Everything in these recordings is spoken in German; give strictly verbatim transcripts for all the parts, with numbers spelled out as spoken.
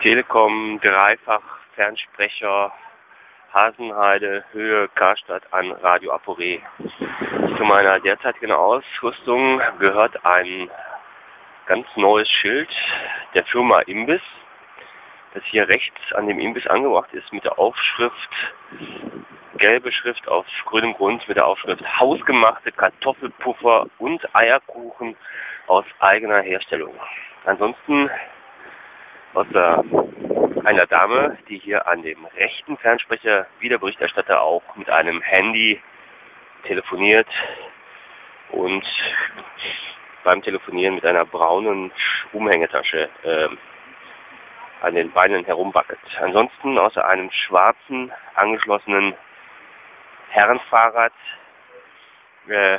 Telekom, Dreifach, Fernsprecher, Hasenheide, Höhe, Karstadt an Radio Aporé. Zu meiner derzeitigen Ausrüstung gehört ein ganz neues Schild der Firma Imbiss, das hier rechts an dem Imbiss angebracht ist mit der Aufschrift, gelbe Schrift auf grünem Grund mit der Aufschrift hausgemachte Kartoffelpuffer und Eierkuchen aus eigener Herstellung. Ansonsten außer einer Dame, die hier an dem rechten Fernsprecher wie der Berichterstatter auch mit einem Handy telefoniert und beim Telefonieren mit einer braunen Umhängetasche äh, an den Beinen herumwackelt. Ansonsten außer einem schwarzen angeschlossenen Herrenfahrrad äh,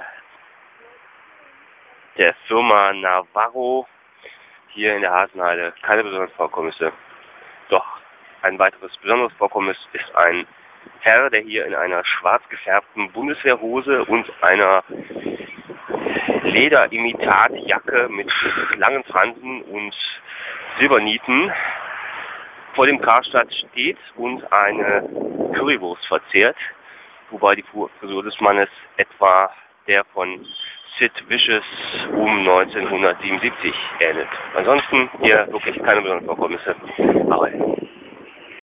der Firma Navarro hier in der Hasenheide keine besonderen Vorkommnisse. Doch ein weiteres besonderes Vorkommnis ist ein Herr, der hier in einer schwarz gefärbten Bundeswehrhose und einer Lederimitatjacke mit langen Fransen und Silbernieten vor dem Karstadt steht und eine Currywurst verzehrt, wobei die Frisur des Mannes etwa der von Sid Vicious um neunzehnhundertsiebenundsiebzig ähnelt. Ansonsten hier wirklich keine besonderen Vorkommnisse. Aber